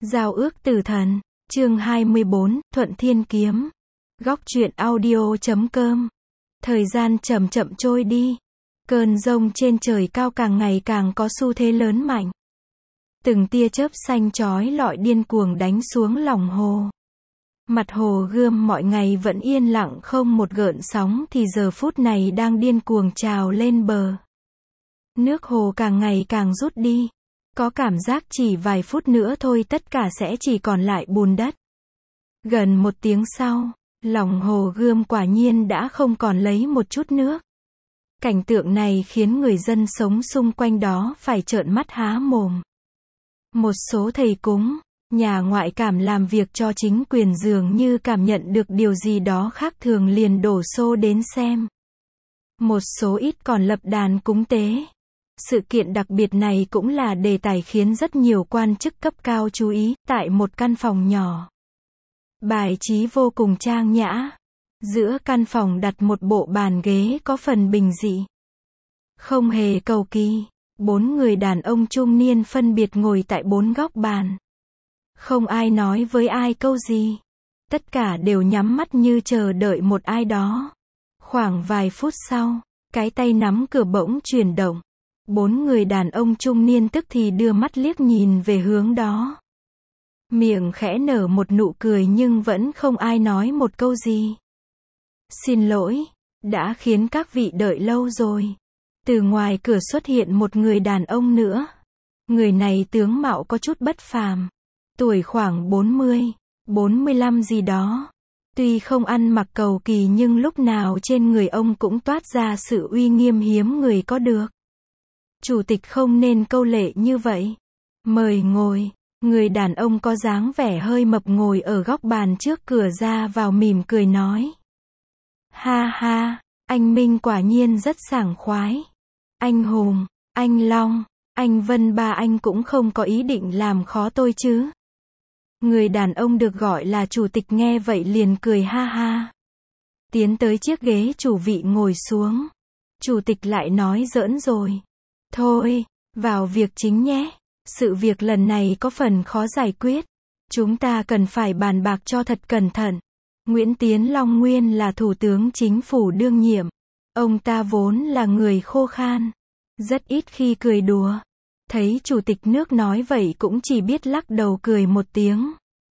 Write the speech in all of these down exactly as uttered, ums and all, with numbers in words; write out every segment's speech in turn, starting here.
Giao ước tử thần, chương hai mươi bốn, Thuận Thiên Kiếm. Góc truyện audio chấm com. Thời gian chậm chậm trôi đi. Cơn giông trên trời cao càng ngày càng có xu thế lớn mạnh. Từng tia chớp xanh chói lọi điên cuồng đánh xuống lòng hồ. Mặt hồ Gươm mọi ngày vẫn yên lặng không một gợn sóng thì giờ phút này đang điên cuồng trào lên bờ. Nước hồ càng ngày càng rút đi. Có cảm giác chỉ vài phút nữa thôi tất cả sẽ chỉ còn lại bùn đất. Gần một tiếng sau, lòng hồ Gươm quả nhiên đã không còn lấy một chút nước. Cảnh tượng này khiến người dân sống xung quanh đó phải trợn mắt há mồm. Một số thầy cúng, nhà ngoại cảm làm việc cho chính quyền dường như cảm nhận được điều gì đó khác thường liền đổ xô đến xem. Một số ít còn lập đàn cúng tế. Sự kiện đặc biệt này cũng là đề tài khiến rất nhiều quan chức cấp cao chú ý, tại một căn phòng nhỏ. Bài trí vô cùng trang nhã. Giữa căn phòng đặt một bộ bàn ghế có phần bình dị. Không hề cầu kỳ, bốn người đàn ông trung niên phân biệt ngồi tại bốn góc bàn. Không ai nói với ai câu gì. Tất cả đều nhắm mắt như chờ đợi một ai đó. Khoảng vài phút sau, cái tay nắm cửa bỗng chuyển động. Bốn người đàn ông trung niên tức thì đưa mắt liếc nhìn về hướng đó. Miệng khẽ nở một nụ cười nhưng vẫn không ai nói một câu gì. Xin lỗi, đã khiến các vị đợi lâu rồi. Từ ngoài cửa xuất hiện một người đàn ông nữa. Người này tướng mạo có chút bất phàm. Tuổi khoảng bốn mươi, bốn mươi lăm gì đó. Tuy không ăn mặc cầu kỳ nhưng lúc nào trên người ông cũng toát ra sự uy nghiêm hiếm người có được. Chủ tịch không nên câu lệ như vậy. Mời ngồi. Người đàn ông có dáng vẻ hơi mập ngồi ở góc bàn trước cửa ra vào mỉm cười nói. Ha ha, anh Minh quả nhiên rất sảng khoái. Anh Hùng, anh Long, anh Vân ba anh cũng không có ý định làm khó tôi chứ. Người đàn ông được gọi là chủ tịch nghe vậy liền cười ha ha. Tiến tới chiếc ghế chủ vị ngồi xuống. Chủ tịch lại nói giỡn rồi. Thôi, vào việc chính nhé. Sự việc lần này có phần khó giải quyết. Chúng ta cần phải bàn bạc cho thật cẩn thận. Nguyễn Tiến Long nguyên là thủ tướng chính phủ đương nhiệm. Ông ta vốn là người khô khan. Rất ít khi cười đùa. Thấy chủ tịch nước nói vậy cũng chỉ biết lắc đầu cười một tiếng.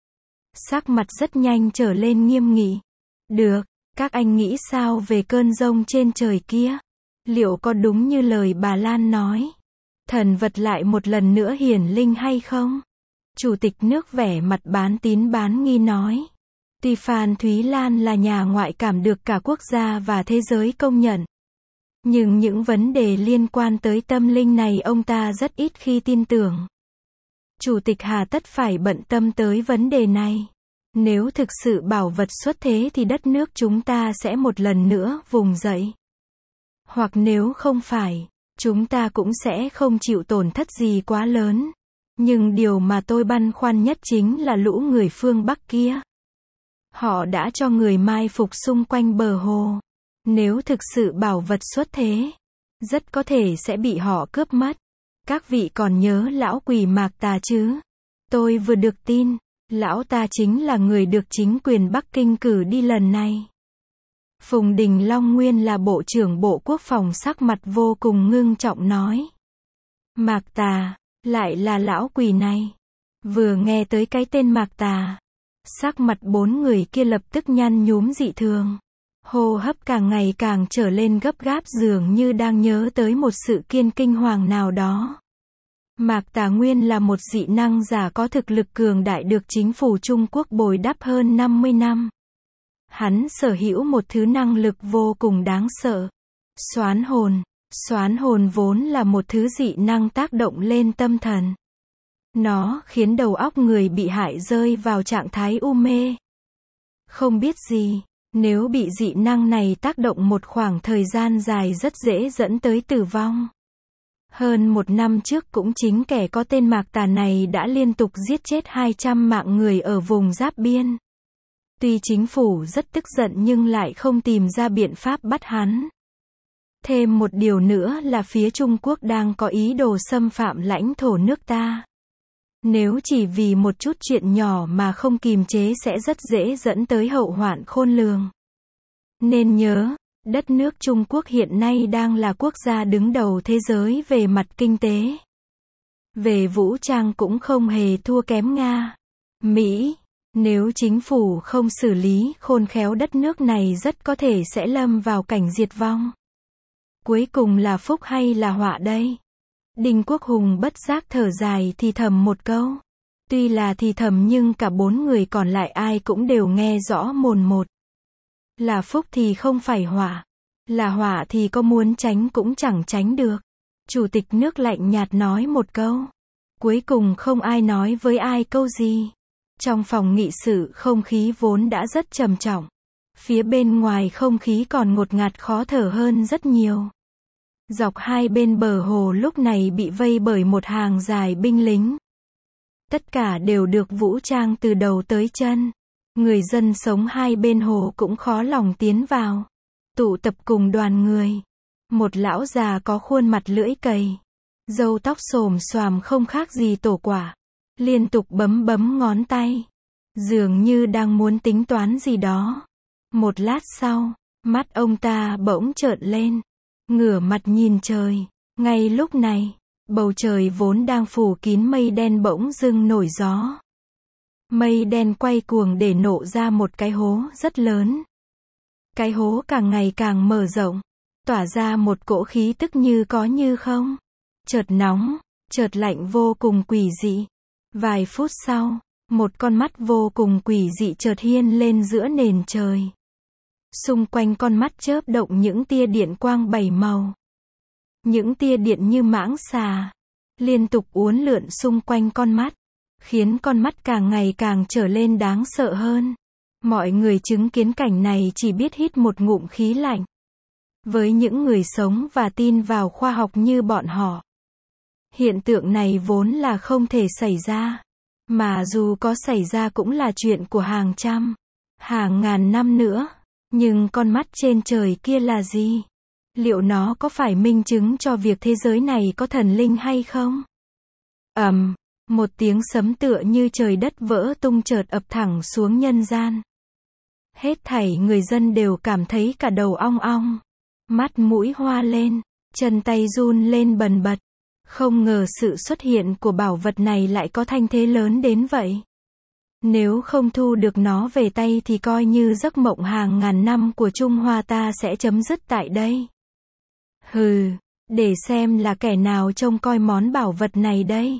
Sắc mặt rất nhanh trở lên nghiêm nghị. Được, các anh nghĩ sao về cơn giông trên trời kia? Liệu có đúng như lời bà Lan nói? Thần vật lại một lần nữa hiển linh hay không? Chủ tịch nước vẻ mặt bán tín bán nghi nói. Tuy Phan Thúy Lan là nhà ngoại cảm được cả quốc gia và thế giới công nhận. Nhưng những vấn đề liên quan tới tâm linh này ông ta rất ít khi tin tưởng. Chủ tịch hà tất phải bận tâm tới vấn đề này. Nếu thực sự bảo vật xuất thế thì đất nước chúng ta sẽ một lần nữa vùng dậy. Hoặc nếu không phải, chúng ta cũng sẽ không chịu tổn thất gì quá lớn. Nhưng điều mà tôi băn khoăn nhất chính là lũ người phương Bắc kia. Họ đã cho người mai phục xung quanh bờ hồ. Nếu thực sự bảo vật xuất thế, rất có thể sẽ bị họ cướp mất. Các vị còn nhớ lão quỷ Mạc Tà chứ? Tôi vừa được tin, lão ta chính là người được chính quyền Bắc Kinh cử đi lần này. Phùng Đình Long nguyên là Bộ trưởng Bộ Quốc phòng sắc mặt vô cùng ngưng trọng nói. Mạc Tà, lại là lão quỷ này. Vừa nghe tới cái tên Mạc Tà, sắc mặt bốn người kia lập tức nhăn nhúm dị thường. Hô hấp càng ngày càng trở lên gấp gáp dường như đang nhớ tới một sự kiện kinh hoàng nào đó. Mạc Tà nguyên là một dị năng giả có thực lực cường đại được chính phủ Trung Quốc bồi đắp hơn năm mươi năm. Hắn sở hữu một thứ năng lực vô cùng đáng sợ. Xoán hồn. Xoán hồn vốn là một thứ dị năng tác động lên tâm thần. Nó khiến đầu óc người bị hại rơi vào trạng thái u mê. Không biết gì, nếu bị dị năng này tác động một khoảng thời gian dài rất dễ dẫn tới tử vong. Hơn một năm trước cũng chính kẻ có tên Mạc Tà này đã liên tục giết chết hai trăm mạng người ở vùng giáp biên. Tuy chính phủ rất tức giận nhưng lại không tìm ra biện pháp bắt hắn. Thêm một điều nữa là phía Trung Quốc đang có ý đồ xâm phạm lãnh thổ nước ta. Nếu chỉ vì một chút chuyện nhỏ mà không kìm chế sẽ rất dễ dẫn tới hậu hoạn khôn lường. Nên nhớ, đất nước Trung Quốc hiện nay đang là quốc gia đứng đầu thế giới về mặt kinh tế. Về vũ trang cũng không hề thua kém Nga, Mỹ. Nếu chính phủ không xử lý khôn khéo đất nước này rất có thể sẽ lâm vào cảnh diệt vong. Cuối cùng là phúc hay là họa đây? Đinh Quốc Hùng bất giác thở dài thì thầm một câu. Tuy là thì thầm nhưng cả bốn người còn lại ai cũng đều nghe rõ mồn một. Là phúc thì không phải họa. Là họa thì có muốn tránh cũng chẳng tránh được. Chủ tịch nước lạnh nhạt nói một câu. Cuối cùng không ai nói với ai câu gì. Trong phòng nghị sự không khí vốn đã rất trầm trọng. Phía bên ngoài không khí còn ngột ngạt khó thở hơn rất nhiều. Dọc hai bên bờ hồ lúc này bị vây bởi một hàng dài binh lính. Tất cả đều được vũ trang từ đầu tới chân. Người dân sống hai bên hồ cũng khó lòng tiến vào. Tụ tập cùng đoàn người. Một lão già có khuôn mặt lưỡi cày. Râu tóc xồm xoàm không khác gì tổ quả. Liên tục bấm bấm ngón tay. Dường như đang muốn tính toán gì đó. Một lát sau, mắt ông ta bỗng trợn lên. Ngửa mặt nhìn trời. Ngay lúc này, bầu trời vốn đang phủ kín mây đen bỗng dưng nổi gió. Mây đen quay cuồng để nổ ra một cái hố rất lớn. Cái hố càng ngày càng mở rộng, tỏa ra một cỗ khí tức như có như không. Chợt nóng, chợt lạnh vô cùng quỷ dị. Vài phút sau, một con mắt vô cùng quỷ dị chợt hiên lên giữa nền trời. Xung quanh con mắt chớp động những tia điện quang bảy màu. Những tia điện như mãng xà, liên tục uốn lượn xung quanh con mắt, khiến con mắt càng ngày càng trở lên đáng sợ hơn. Mọi người chứng kiến cảnh này chỉ biết hít một ngụm khí lạnh. Với những người sống và tin vào khoa học như bọn họ, hiện tượng này vốn là không thể xảy ra. Mà dù có xảy ra cũng là chuyện của hàng trăm, hàng ngàn năm nữa. Nhưng con mắt trên trời kia là gì? Liệu nó có phải minh chứng cho việc thế giới này có thần linh hay không? Ầm, um, một tiếng sấm tựa như trời đất vỡ tung chợt ập thẳng xuống nhân gian. Hết thảy người dân đều cảm thấy cả đầu ong ong, mắt mũi hoa lên, chân tay run lên bần bật. Không ngờ sự xuất hiện của bảo vật này lại có thanh thế lớn đến vậy. Nếu không thu được nó về tay thì coi như giấc mộng hàng ngàn năm của Trung Hoa ta sẽ chấm dứt tại đây. Hừ, để xem là kẻ nào trông coi món bảo vật này đây.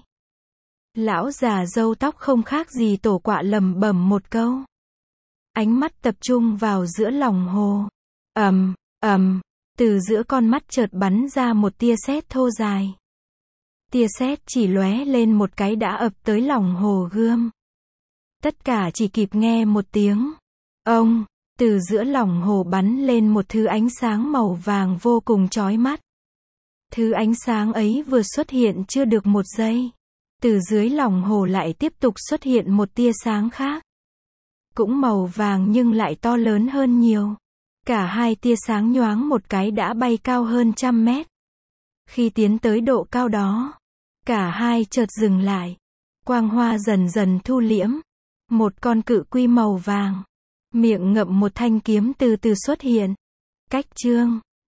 Lão già râu tóc không khác gì tổ quạ lẩm bẩm một câu. Ánh mắt tập trung vào giữa lòng hồ. Ầm, ầm, từ giữa con mắt chợt bắn ra một tia sét thô dài. Tia sét chỉ lóe lên một cái đã ập tới lòng hồ gươm. Tất cả chỉ kịp nghe một tiếng ông, từ giữa lòng hồ bắn lên một thứ ánh sáng màu vàng vô cùng chói mắt. Thứ ánh sáng ấy vừa xuất hiện chưa được một giây, từ dưới lòng hồ lại tiếp tục xuất hiện một tia sáng khác. Cũng màu vàng nhưng lại to lớn hơn nhiều. Cả hai tia sáng nhoáng một cái đã bay cao hơn trăm mét. Khi tiến tới độ cao đó, cả hai chợt dừng lại. Quang hoa dần dần thu liễm. Một con cự quy màu vàng, miệng ngậm một thanh kiếm từ từ xuất hiện. Cách chương